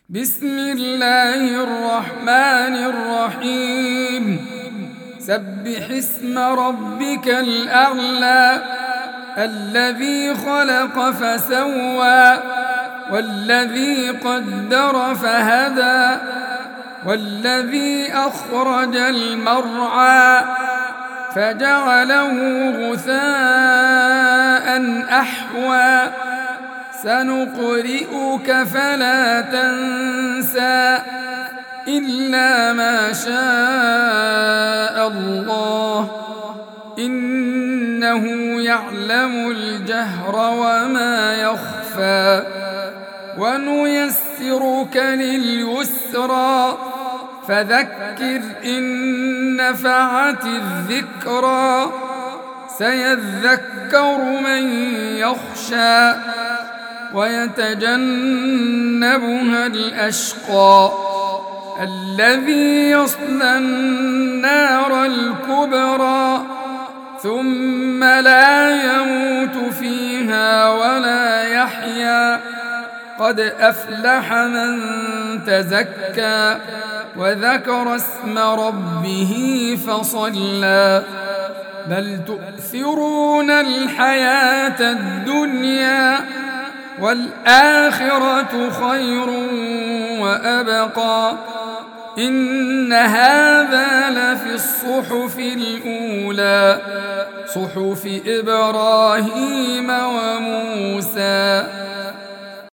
بسم الله الرحمن الرحيم. سبح اسم ربك الأعلى الذي خلق فسوى والذي قدر فهدى والذي أخرج المرعى فجعله غثاء أحوى سنقرئك فلا تنسى إلا ما شاء الله إنه يعلم الجهر وما يخفى ونيسرك لليسرى فذكر إن نفعت الذكرى سيذكر من يخشى ويتجنبها الأشقى الذي يصلى النار الكبرى ثم لا يموت فيها ولا يحيا قد أفلح من تزكى وذكر اسم ربه فصلى بل تؤثرون الحياة الدنيا والآخرة خير وأبقى إن هذا لفي الصحف الأولى صحف إبراهيم وموسى.